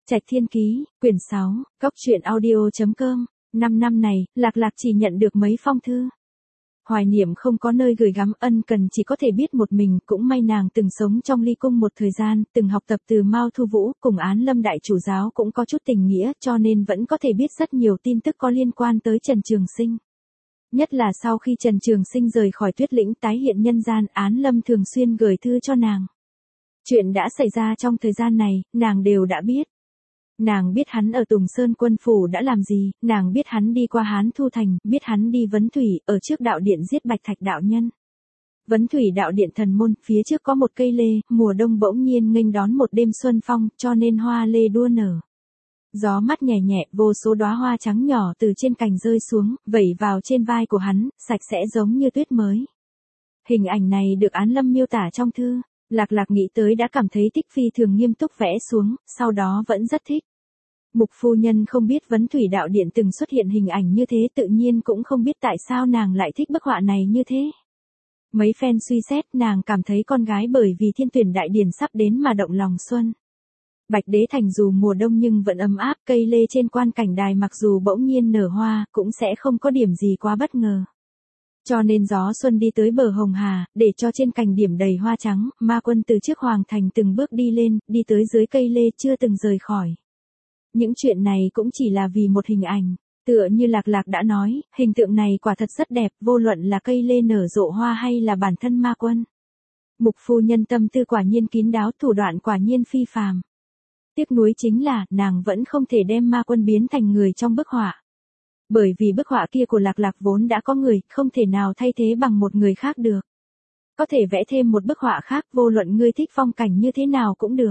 Trạch Thiên Ký, quyển 6, Cốc truyện audio.com. 5 năm này, Lạc chỉ nhận được mấy phong thư. Hoài Niệm không có nơi gửi gắm, ân cần chỉ có thể biết một mình, cũng may nàng từng sống trong ly cung một thời gian, từng học tập từ Mao Thu Vũ, cùng Án Lâm đại chủ giáo cũng có chút tình nghĩa, cho nên vẫn có thể biết rất nhiều tin tức có liên quan tới Trần Trường Sinh. Nhất là sau khi Trần Trường Sinh rời khỏi Tuyết Lĩnh tái hiện nhân gian, Án Lâm thường xuyên gửi thư cho nàng. Chuyện đã xảy ra trong thời gian này, nàng đều đã biết. Nàng biết hắn ở Tùng Sơn quân phủ đã làm gì, nàng biết hắn đi qua Hán Thu Thành, biết hắn đi Vấn Thủy, ở trước đạo điện giết Bạch Thạch đạo nhân. Vấn Thủy đạo điện thần môn, phía trước có một cây lê, mùa đông bỗng nhiên nghênh đón một đêm xuân phong, cho nên hoa lê đua nở. Gió mát nhẹ nhẹ, vô số đóa hoa trắng nhỏ từ trên cành rơi xuống, vẩy vào trên vai của hắn, sạch sẽ giống như tuyết mới. Hình ảnh này được Án Lâm miêu tả trong thư. Lạc nghĩ tới đã cảm thấy thích, phi thường nghiêm túc vẽ xuống, sau đó vẫn rất thích. Mục phu nhân không biết Vấn Thủy đạo điện từng xuất hiện hình ảnh như thế, tự nhiên cũng không biết tại sao nàng lại thích bức họa này như thế. Mấy phen suy xét, nàng cảm thấy con gái bởi vì Thiên Tuyển đại điển sắp đến mà động lòng xuân. Bạch Đế Thành dù mùa đông nhưng vẫn ấm áp, cây lê trên quan cảnh đài mặc dù bỗng nhiên nở hoa, cũng sẽ không có điểm gì quá bất ngờ. Cho nên gió xuân đi tới bờ Hồng Hà, để cho trên cành điểm đầy hoa trắng, Ma Quân từ trước Hoàng Thành từng bước đi lên, đi tới dưới cây lê chưa từng rời khỏi. Những chuyện này cũng chỉ là vì một hình ảnh, tựa như Lạc đã nói, hình tượng này quả thật rất đẹp, vô luận là cây lê nở rộ hoa hay là bản thân Ma Quân. Mục phu nhân tâm tư quả nhiên kín đáo, thủ đoạn quả nhiên phi phàm. Tiếc nuối chính là, nàng vẫn không thể đem Ma Quân biến thành người trong bức họa. Bởi vì bức họa kia của Lạc vốn đã có người, không thể nào thay thế bằng một người khác được. Có thể vẽ thêm một bức họa khác, vô luận ngươi thích phong cảnh như thế nào cũng được.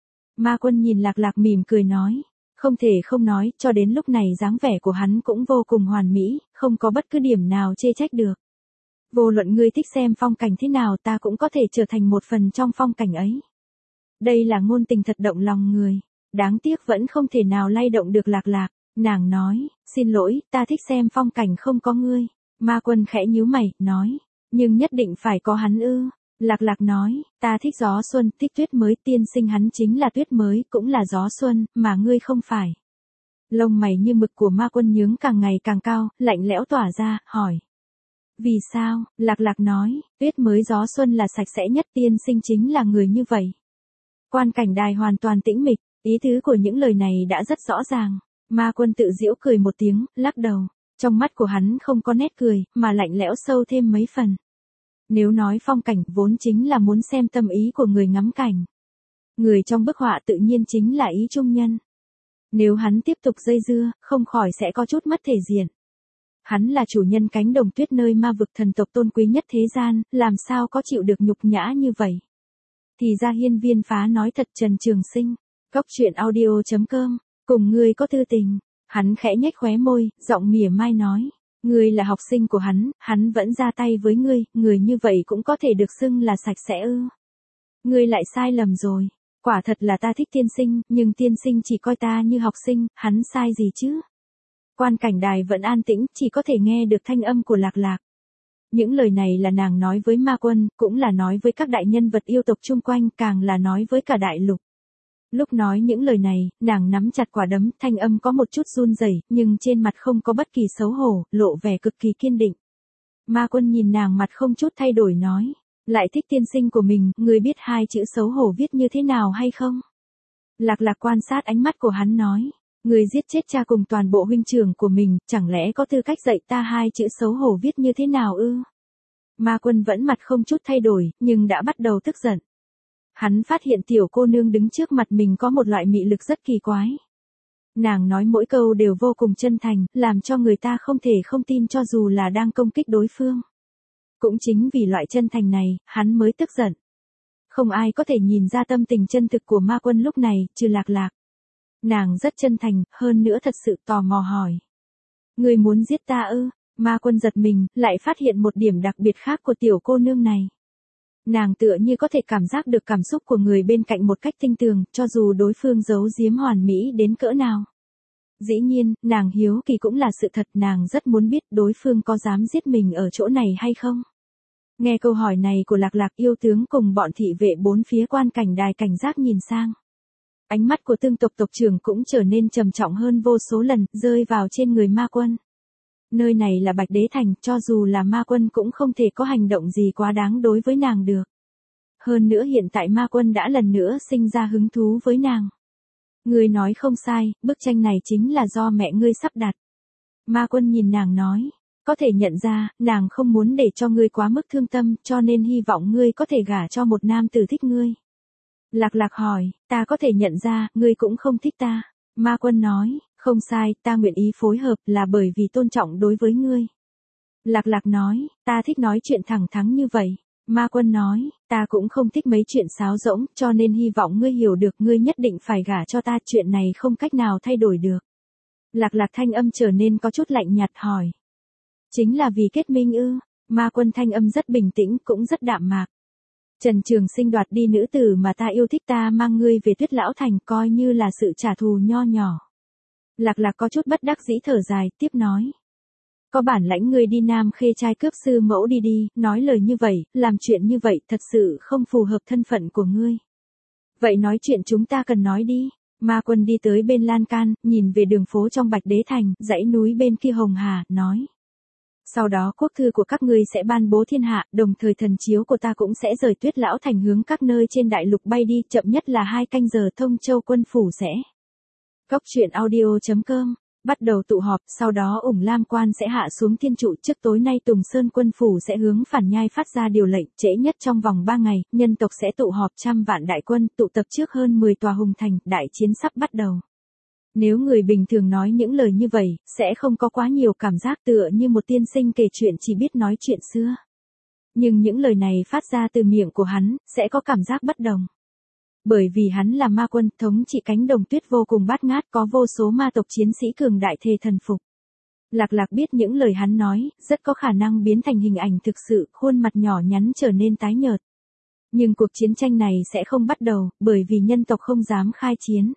Ma Quân nhìn Lạc mỉm cười nói, không thể không nói, cho đến lúc này dáng vẻ của hắn cũng vô cùng hoàn mỹ, không có bất cứ điểm nào chê trách được. Vô luận ngươi thích xem phong cảnh thế nào, ta cũng có thể trở thành một phần trong phong cảnh ấy. Đây là ngôn tình thật động lòng người, đáng tiếc vẫn không thể nào lay động được Lạc. Nàng nói, xin lỗi, ta thích xem phong cảnh không có ngươi. Ma Quân khẽ nhíu mày, nói, nhưng nhất định phải có hắn ư. Lạc nói, ta thích gió xuân, thích tuyết mới, tiên sinh hắn chính là tuyết mới, cũng là gió xuân, mà ngươi không phải. Lông mày như mực của Ma Quân nhướng càng ngày càng cao, lạnh lẽo tỏa ra, hỏi. Vì sao? Lạc nói, tuyết mới gió xuân là sạch sẽ nhất, tiên sinh chính là người như vậy. Quan cảnh đài hoàn toàn tĩnh mịch, ý tứ của những lời này đã rất rõ ràng. Ma Quân tự giễu cười một tiếng, lắc đầu. Trong mắt của hắn không có nét cười, mà lạnh lẽo sâu thêm mấy phần. Nếu nói phong cảnh vốn chính là muốn xem tâm ý của người ngắm cảnh. Người trong bức họa tự nhiên chính là ý trung nhân. Nếu hắn tiếp tục dây dưa, không khỏi sẽ có chút mất thể diện. Hắn là chủ nhân cánh đồng tuyết nơi ma vực thần tộc tôn quý nhất thế gian, làm sao có chịu được nhục nhã như vậy. Thì ra Hiên Viên Phá nói thật, Trần Trường Sinh. Cốc truyện audio.com. Cùng ngươi có tư tình. Hắn khẽ nhếch khóe môi, giọng mỉa mai nói. Ngươi là học sinh của hắn vẫn ra tay với ngươi, người như vậy cũng có thể được xưng là sạch sẽ ư. Ngươi lại sai lầm rồi. Quả thật là ta thích tiên sinh, nhưng tiên sinh chỉ coi ta như học sinh, hắn sai gì chứ? Quan cảnh đài vẫn an tĩnh, chỉ có thể nghe được thanh âm của Lạc. Những lời này là nàng nói với Ma Quân, cũng là nói với các đại nhân vật yêu tộc chung quanh, càng là nói với cả đại lục. Lúc nói những lời này, nàng nắm chặt quả đấm, thanh âm có một chút run rẩy, nhưng trên mặt không có bất kỳ xấu hổ, lộ vẻ cực kỳ kiên định. Ma Quân nhìn nàng mặt không chút thay đổi nói, lại thích tiên sinh của mình, ngươi biết hai chữ xấu hổ viết như thế nào hay không? Lạc quan sát ánh mắt của hắn nói, ngươi giết chết cha cùng toàn bộ huynh trưởng của mình, chẳng lẽ có tư cách dạy ta hai chữ xấu hổ viết như thế nào ư? Ma Quân vẫn mặt không chút thay đổi, nhưng đã bắt đầu tức giận. Hắn phát hiện tiểu cô nương đứng trước mặt mình có một loại mị lực rất kỳ quái. Nàng nói mỗi câu đều vô cùng chân thành, làm cho người ta không thể không tin cho dù là đang công kích đối phương. Cũng chính vì loại chân thành này, hắn mới tức giận. Không ai có thể nhìn ra tâm tình chân thực của Ma Quân lúc này, trừ Lạc. Nàng rất chân thành, hơn nữa thật sự tò mò hỏi. Ngươi muốn giết ta ư? Ma Quân giật mình, lại phát hiện một điểm đặc biệt khác của tiểu cô nương này. Nàng tựa như có thể cảm giác được cảm xúc của người bên cạnh một cách tinh tường, cho dù đối phương giấu giếm hoàn mỹ đến cỡ nào. Dĩ nhiên, nàng hiếu kỳ cũng là sự thật, nàng rất muốn biết đối phương có dám giết mình ở chỗ này hay không. Nghe câu hỏi này của Lạc yêu tướng cùng bọn thị vệ bốn phía quan cảnh đài cảnh giác nhìn sang. Ánh mắt của Tương tộc tộc trưởng cũng trở nên trầm trọng hơn vô số lần, rơi vào trên người Ma Quân. Nơi này là Bạch Đế Thành, cho dù là Ma Quân cũng không thể có hành động gì quá đáng đối với nàng được. Hơn nữa hiện tại Ma Quân đã lần nữa sinh ra hứng thú với nàng. Ngươi nói không sai, bức tranh này chính là do mẹ ngươi sắp đặt. Ma Quân nhìn nàng nói, có thể nhận ra, nàng không muốn để cho ngươi quá mức thương tâm, cho nên hy vọng ngươi có thể gả cho một nam tử thích ngươi. Lạc Lạc hỏi, ta có thể nhận ra, ngươi cũng không thích ta. Ma Quân nói, không sai, ta nguyện ý phối hợp là bởi vì tôn trọng đối với ngươi. Lạc Lạc nói, ta thích nói chuyện thẳng thắn như vậy. Ma Quân nói, ta cũng không thích mấy chuyện sáo rỗng, cho nên hy vọng ngươi hiểu được, ngươi nhất định phải gả cho ta, chuyện này không cách nào thay đổi được. Lạc Lạc thanh âm trở nên có chút lạnh nhạt hỏi. Chính là vì kết minh ư? Ma Quân thanh âm rất bình tĩnh, cũng rất đạm mạc. Trần Trường Sinh đoạt đi nữ tử mà ta yêu thích, ta mang ngươi về Tuyết Lão Thành, coi như là sự trả thù nho nhỏ. Lạc Lạc có chút bất đắc dĩ thở dài, tiếp nói. Có bản lãnh ngươi đi Nam Khê trai cướp sư mẫu đi, nói lời như vậy, làm chuyện như vậy, thật sự không phù hợp thân phận của ngươi. Vậy nói chuyện chúng ta cần nói đi. Ma Quân đi tới bên lan can, nhìn về đường phố trong Bạch Đế Thành, dãy núi bên kia Hồng Hà, nói. Sau đó quốc thư của các ngươi sẽ ban bố thiên hạ, đồng thời thần chiếu của ta cũng sẽ rời Tuyết Lão Thành hướng các nơi trên đại lục bay đi, chậm nhất là 2 canh giờ Thông Châu quân phủ sẽ. Góc truyện audio.com bắt đầu tụ họp, sau đó Ủng Lam Quan sẽ hạ xuống thiên trụ, trước tối nay Tùng Sơn quân phủ sẽ hướng Phản Nhai phát ra điều lệnh, trễ nhất trong vòng 3 ngày, nhân tộc sẽ tụ họp 100 vạn đại quân, tụ tập trước hơn 10 tòa hùng thành, đại chiến sắp bắt đầu. Nếu người bình thường nói những lời như vậy, sẽ không có quá nhiều cảm giác tựa như một tiên sinh kể chuyện chỉ biết nói chuyện xưa. Nhưng những lời này phát ra từ miệng của hắn, sẽ có cảm giác bất đồng. Bởi vì hắn là Ma Quân, thống trị cánh đồng tuyết vô cùng bát ngát, có vô số ma tộc chiến sĩ cường đại thề thần phục. Lạc Lạc biết những lời hắn nói, rất có khả năng biến thành hình ảnh thực sự, khuôn mặt nhỏ nhắn trở nên tái nhợt. Nhưng cuộc chiến tranh này sẽ không bắt đầu, bởi vì nhân tộc không dám khai chiến.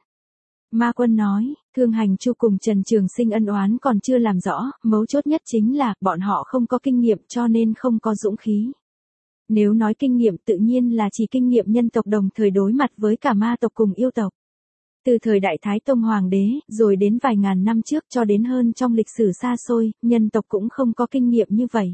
Ma Quân nói, Thương Hành Chu cùng Trần Trường Sinh ân oán còn chưa làm rõ, mấu chốt nhất chính là, bọn họ không có kinh nghiệm cho nên không có dũng khí. Nếu nói kinh nghiệm tự nhiên là chỉ kinh nghiệm nhân tộc đồng thời đối mặt với cả ma tộc cùng yêu tộc. Từ thời Đại Thái Tông Hoàng đế, rồi đến vài ngàn năm trước cho đến hơn trong lịch sử xa xôi, nhân tộc cũng không có kinh nghiệm như vậy.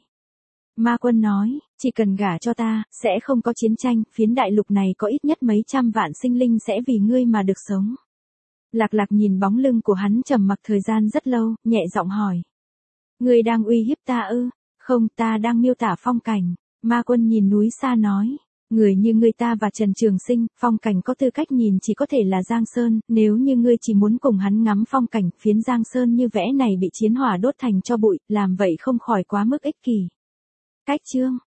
Ma Quân nói, chỉ cần gả cho ta, sẽ không có chiến tranh, phiến đại lục này có ít nhất mấy trăm vạn sinh linh sẽ vì ngươi mà được sống. Lạc Lạc nhìn bóng lưng của hắn trầm mặc thời gian rất lâu, nhẹ giọng hỏi. Ngươi đang uy hiếp ta ư? Không, ta đang miêu tả phong cảnh. Ma Quân nhìn núi xa nói. Người như ngươi ta và Trần Trường Sinh, phong cảnh có tư cách nhìn chỉ có thể là Giang Sơn, nếu như ngươi chỉ muốn cùng hắn ngắm phong cảnh, phiến Giang Sơn như vẽ này bị chiến hỏa đốt thành cho bụi, làm vậy không khỏi quá mức ích kỷ. Cách chương.